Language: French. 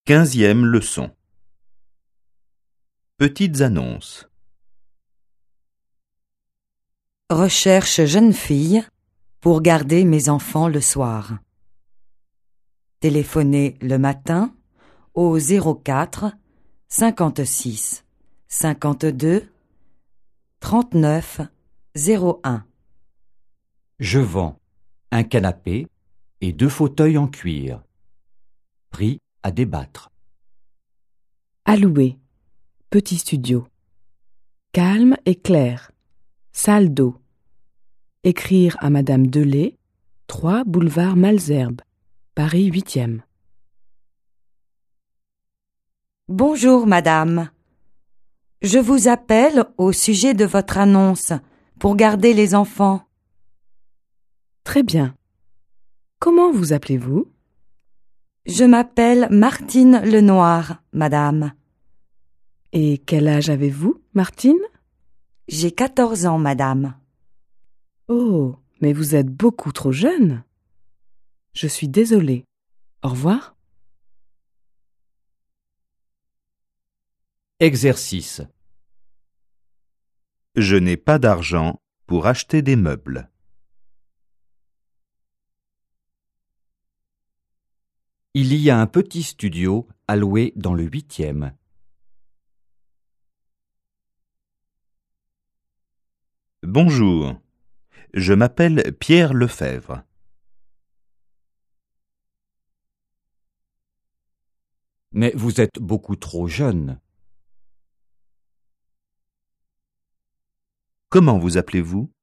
15e leçon. Petites annonces. Recherche jeune fille pour garder mes enfants le soir. Téléphonez le matin au 04 56 52 39 01. Je vends un canapé et 2 fauteuils en cuir. Prix à débattre. À louer. Petit studio. Calme et clair. Salle d'eau. Écrire à Madame Delay, 3 boulevard Malesherbes, Paris 8e. Bonjour madame. Je vous appelle au sujet de votre annonce pour garder les enfants. Très bien. Comment vous appelez-vous? Je m'appelle Martine Lenoir, madame. Et quel âge avez-vous, Martine? J'ai 14 ans, madame. Oh, mais vous êtes beaucoup trop jeune. Je suis désolée. Au revoir. Exercice. Je n'ai pas d'argent pour acheter des meubles. Il y a un petit studio à louer dans le 8e. Bonjour, je m'appelle Pierre Lefebvre. Mais vous êtes beaucoup trop jeune. Comment vous appelez-vous?